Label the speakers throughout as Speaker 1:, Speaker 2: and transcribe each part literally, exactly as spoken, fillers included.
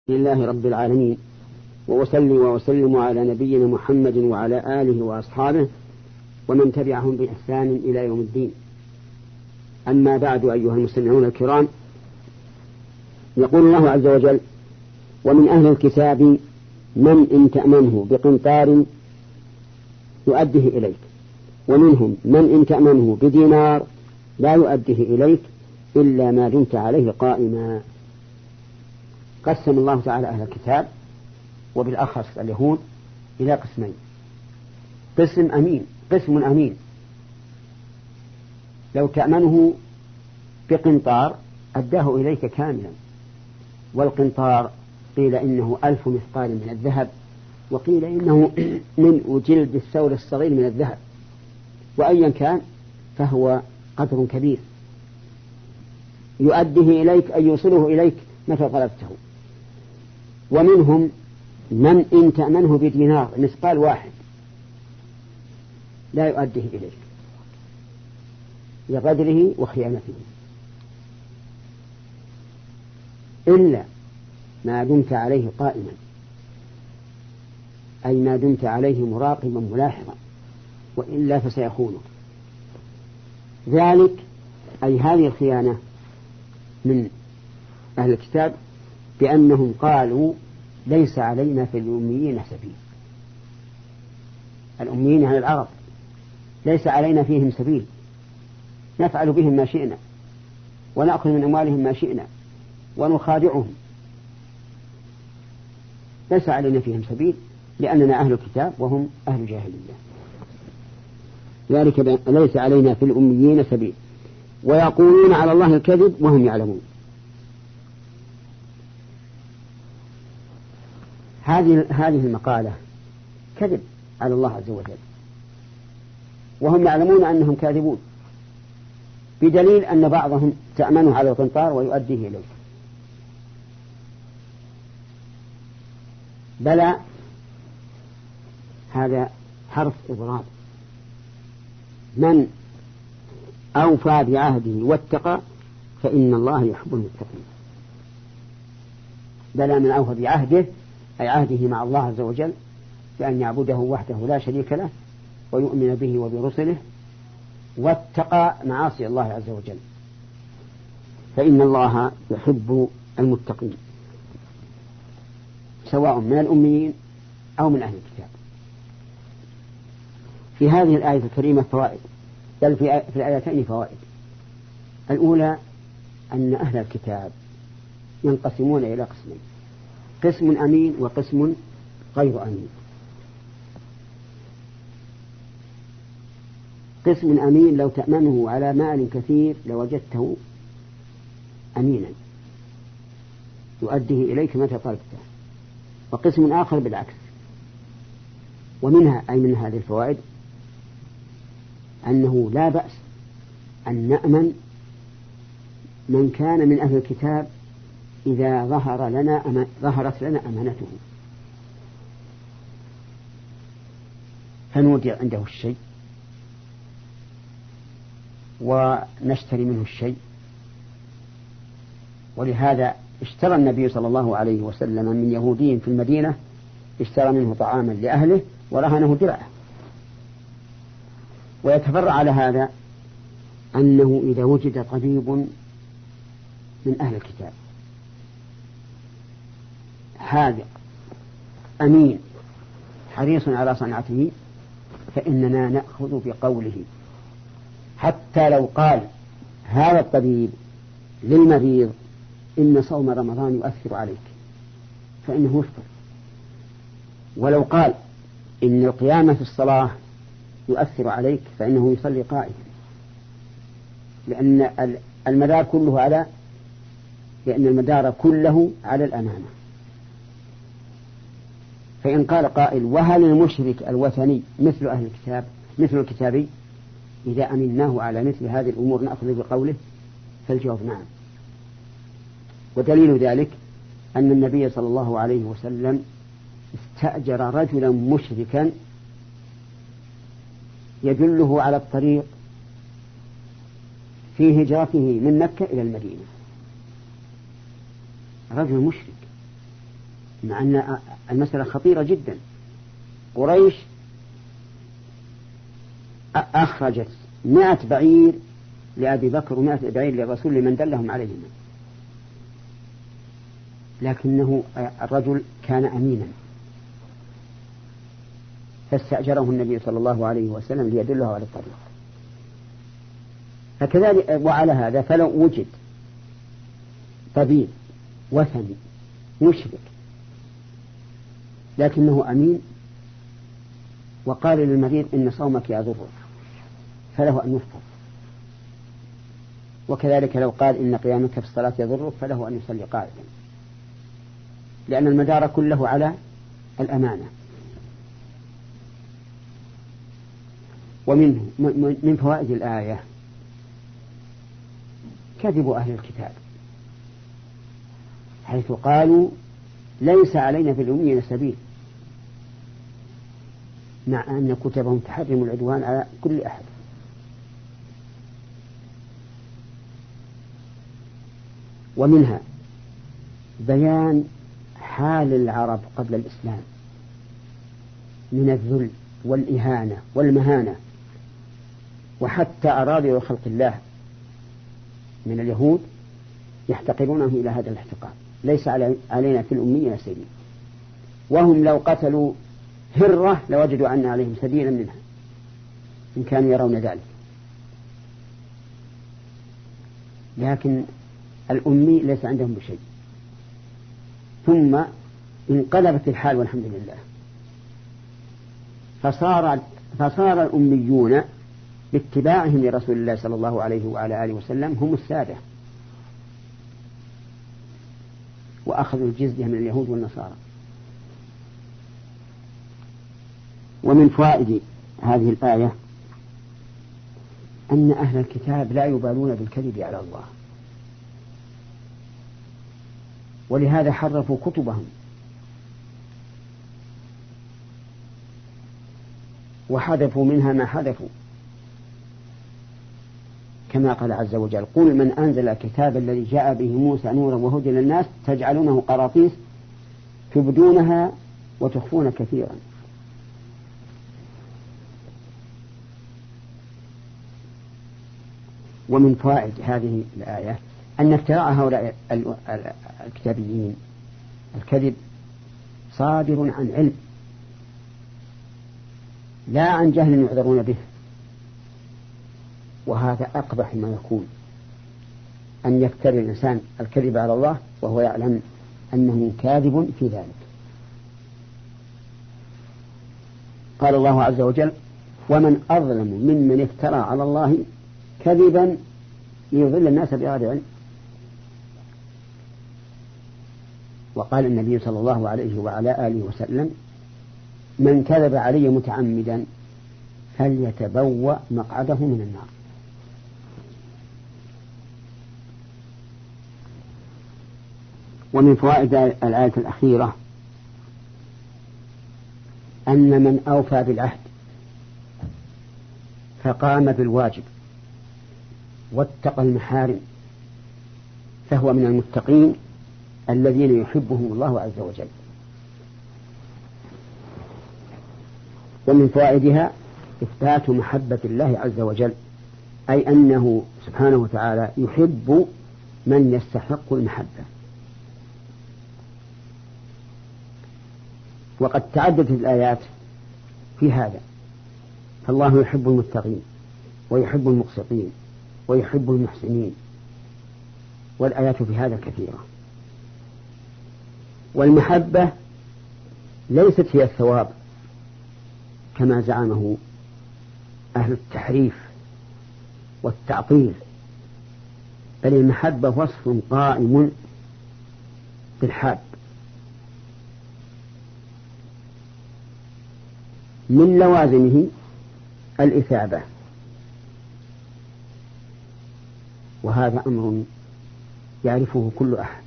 Speaker 1: لله رب العالمين، وأصلي وأسلم على نبينا محمد وعلى آله وأصحابه ومن تبعهم بإحسان إلى يوم الدين. أما بعد، أيها المستمعون الكرام، يقول الله عز وجل: ومن أهل الكتاب من إن تأمنه بقنطار يؤديه إليك، ومنهم من إن تأمنه بدينار لا يؤديه إليك إلا ما دمت عليه قائما. قسم الله تعالى أهل الكتاب وبالأخص اليهود إلى قسمين: قسم أمين قسم أمين لو تأمنه بقنطار أداه إليك كاملا، والقنطار قيل إنه ألف مثقال من الذهب، وقيل إنه من جلد الثور الصغير من الذهب، وأيا كان فهو قدر كبير يؤديه إليك أي يوصله إليك متى طلبته. ومنهم من إن تأمنه بدينار مثقال واحد لا يؤديه إليك لغدره وخيانته إلا ما دمت عليه قائما، أي ما دمت عليه مراقبا ملاحظا، وإلا فسيخونك. ذلك أي هذه الخيانة من أهل الكتاب بأنهم قالوا: ليس علينا في الأميين سبيل. الأميين عن العرب ليس علينا فيهم سبيل، نفعل بهم ما شئنا ونأخذ من أموالهم ما شئنا ونخادعهم، ليس علينا فيهم سبيل لأننا أهل الكتاب وهم أهل جاهلية. ذلك ليس علينا في الأميين سبيل ويقولون على الله الكذب وهم يعلمون. هذه هذه المقالة كذب على الله عز وجل، وهم يعلمون أنهم كاذبون، بدليل أن بعضهم تأمنه على القنطار ويؤديه إليه. بلى، هذا حرف إضراب. من أوفى بعهده واتقى فإن الله يحب المتقين. بلى من أوفى بعهده أي عهده مع الله عز وجل بأن يعبده وحده لا شريك له ويؤمن به وبرسله، واتقى معاصي الله عز وجل، فإن الله يحب المتقين، سواء من الأميين أو من أهل الكتاب. في هذه الآية الكريمة فوائد، بل في الآيتين فوائد. الأولى أن أهل الكتاب ينقسمون إلى قسمين: قسم أمين وقسم غير أمين. قسم أمين لو تأمنه على مال كثير لوجدته أمينا يؤديه إليك متى طلبته. وقسم آخر بالعكس. ومنها أي من هذه الفوائد أنه لا بأس أن نأمن من كان من أهل الكتاب إذا ظهر لنا أم... ظهرت لنا أمانته، فنودع عنده الشيء ونشتري منه الشيء. ولهذا اشترى النبي صلى الله عليه وسلم من يهودي في المدينة، اشترى منه طعاما لأهله ورهنه درعه. ويتفرع على هذا أنه إذا وجد طبيب من أهل الكتاب حاذق أمين حريص على صنعته فإننا نأخذ بقوله، حتى لو قال هذا الطبيب للمريض إن صوم رمضان يؤثر عليك فإنه يفطر، ولو قال إن القيام في الصلاة يؤثر عليك فإنه يصلي قائما، لأن المدار كله على لأن المدار كله على الأمانة. فإن قال قائل: وهل المشرك الوثني مثل أهل الكتاب مثل الكتابي؟ إذا أمناه على مثل هذه الأمور نأخذ بقوله، فالجواب نعم. ودليل ذلك أن النبي صلى الله عليه وسلم استأجر رجلا مشركا يدله على الطريق في هجرته من مكة إلى المدينة. رجل مشرك مع أن المسألة خطيرة جدا. قريش أخرجت مئة بعير لأبي بكر ومئة بعير للرسول لمن دلهم عليهما، لكنه الرجل كان أمينا فاستأجره النبي صلى الله عليه وسلم ليدله على الطريق. فكذلك وعلى هذا فلو وجد طبيب وثني مشرك لكنه أمين وقال للمريض إن صومك يضرك فله أن يفطر، وكذلك لو قال إن قيامك في الصلاة يضرك فله أن يصلي قاعدا، لأن المدار كله على الأمانة. ومنه من فوائد الآية كذب أهل الكتاب حيث قالوا ليس علينا في الأميين سبيل، مع أن كتبهم تحرم العدوان على كل أحد. ومنها بيان حال العرب قبل الإسلام من الذل والإهانة والمهانة، وحتى أراضي خلق الله من اليهود يحتقرونه إلى هذا الاحتقار. ليس علينا في الأميين سبيل، وهم لو قتلوا هرة لوجدوا أن عليهم سبيلا منها إن كانوا يرون ذلك. لكن الأمي ليس عندهم بشيء. ثم انقلبت الحال والحمد لله، فصار, فصار الأميون باتباعهم لرسول الله صلى الله عليه وعلى آله وسلم هم السادة، وأخذوا الجزية من اليهود والنصارى. ومن فوائد هذه الآية أن أهل الكتاب لا يبالون بالكذب على الله، ولهذا حرفوا كتبهم وحذفوا منها ما حذفوا، كما قال عز وجل قل من أنزل الكتاب الذي جاء به موسى نورا وهدى للناس تجعلونه قراطيس تبدونها وتخفون كثيرا. ومن فوائد هذه الآية أن افتراء هؤلاء الكتابيين الكذب صادر عن علم لا عن جهل يعذرون به، وهذا أقبح ما يكون أن يفتري الإنسان الكذب على الله وهو يعلم أنه كاذب في ذلك. قال الله عز وجل ومن أظلم ممن افترى على الله كذبا ليضل الناس بغير علم. وقال النبي صلى الله عليه وعلى آله وسلم من كذب علي متعمدا فليتبوأ مقعده من النار. ومن فوائد الآية الأخيرة أن من أوفى بالعهد فقام بالواجب واتقى المحارم فهو من المتقين الذين يحبهم الله عز وجل. ومن فوائدها إثبات محبة الله عز وجل، أي أنه سبحانه وتعالى يحب من يستحق المحبة. وقد تعددت الآيات في هذا، فالله يحب المتقين ويحب المقسطين ويحب المحسنين، والآيات في هذا كثيرة. والمحبة ليست هي الثواب كما زعمه أهل التحريف والتعطيل، بل المحبة وصف قائم بالحاب من لوازمه الإثابة، وهذا أمر يعرفه كل أحد.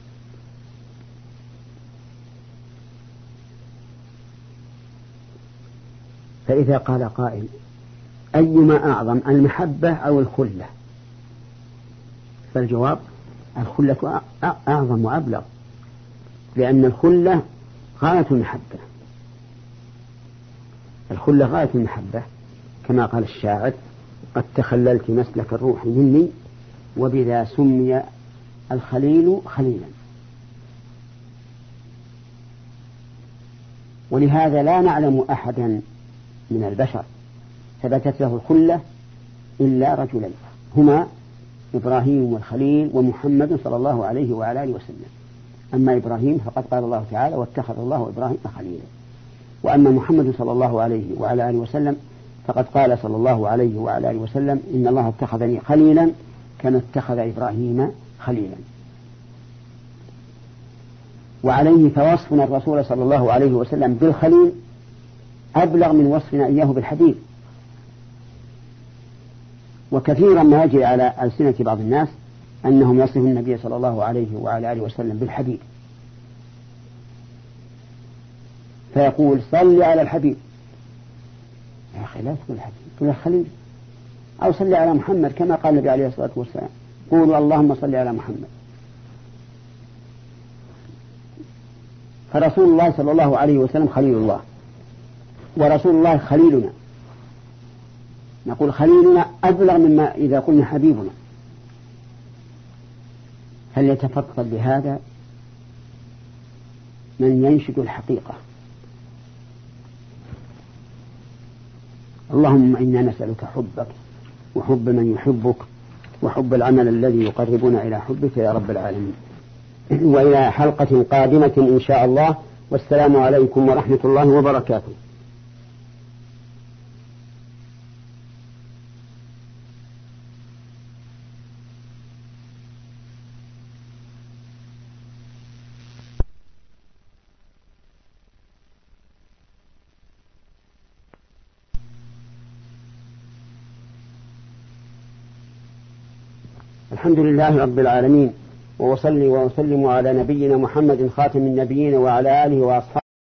Speaker 1: فإذا قال قائل أيما أعظم المحبة أو الخلة، فالجواب الخلة أعظم وأبلغ، لأن الخلة غاية المحبة، الخلة غاية المحبة، كما قال الشاعر: قد تخللت مسلك الروح مني وبذا سمي الخليل خليلا. ولهذا لا نعلم أحدا من البشر ثبتت له الخلة إلا رجلين، هما إبراهيم والخليل ومحمد صلى الله عليه وعلى آله وسلم. أما إبراهيم فقد قال الله تعالى: واتخذ الله إبراهيم خليلا. وأما محمد صلى الله عليه وعلى آله وسلم فقد قال صلى الله عليه وعلى آله وسلم: إن الله اتخذني خليلا كما اتخذ إبراهيم خليلا. وعليه فوصفنا الرسول صلى الله عليه وسلم بالخليل أبلغ من وصفنا إياه بالحبيب. وكثيرا ما يجري على ألسنة بعض الناس أنهم يصفون النبي صلى الله عليه وعلى آله وسلم بالحبيب، فيقول: صل على الحبيب. يا أخي لا تقول الحبيب، تقول الخليل، أو صل على محمد كما قال النبي عليه الصلاة والسلام: قولوا اللهم صل على محمد. فرسول الله صلى الله عليه وسلم خليل الله، ورسول الله خليلنا. نقول خليلنا أبلغ مما إذا قلنا حبيبنا. هل يتفضل بهذا من ينشد الحقيقة؟ اللهم إنا نسألك حبك وحب من يحبك وحب العمل الذي يقربنا إلى حبك يا رب العالمين. وإلى حلقة قادمة إن شاء الله، والسلام عليكم ورحمة الله وبركاته. الحمد لله رب العالمين، وأصلي وأسلم على نبينا محمد خاتم النبيين وعلى آله وأصحابه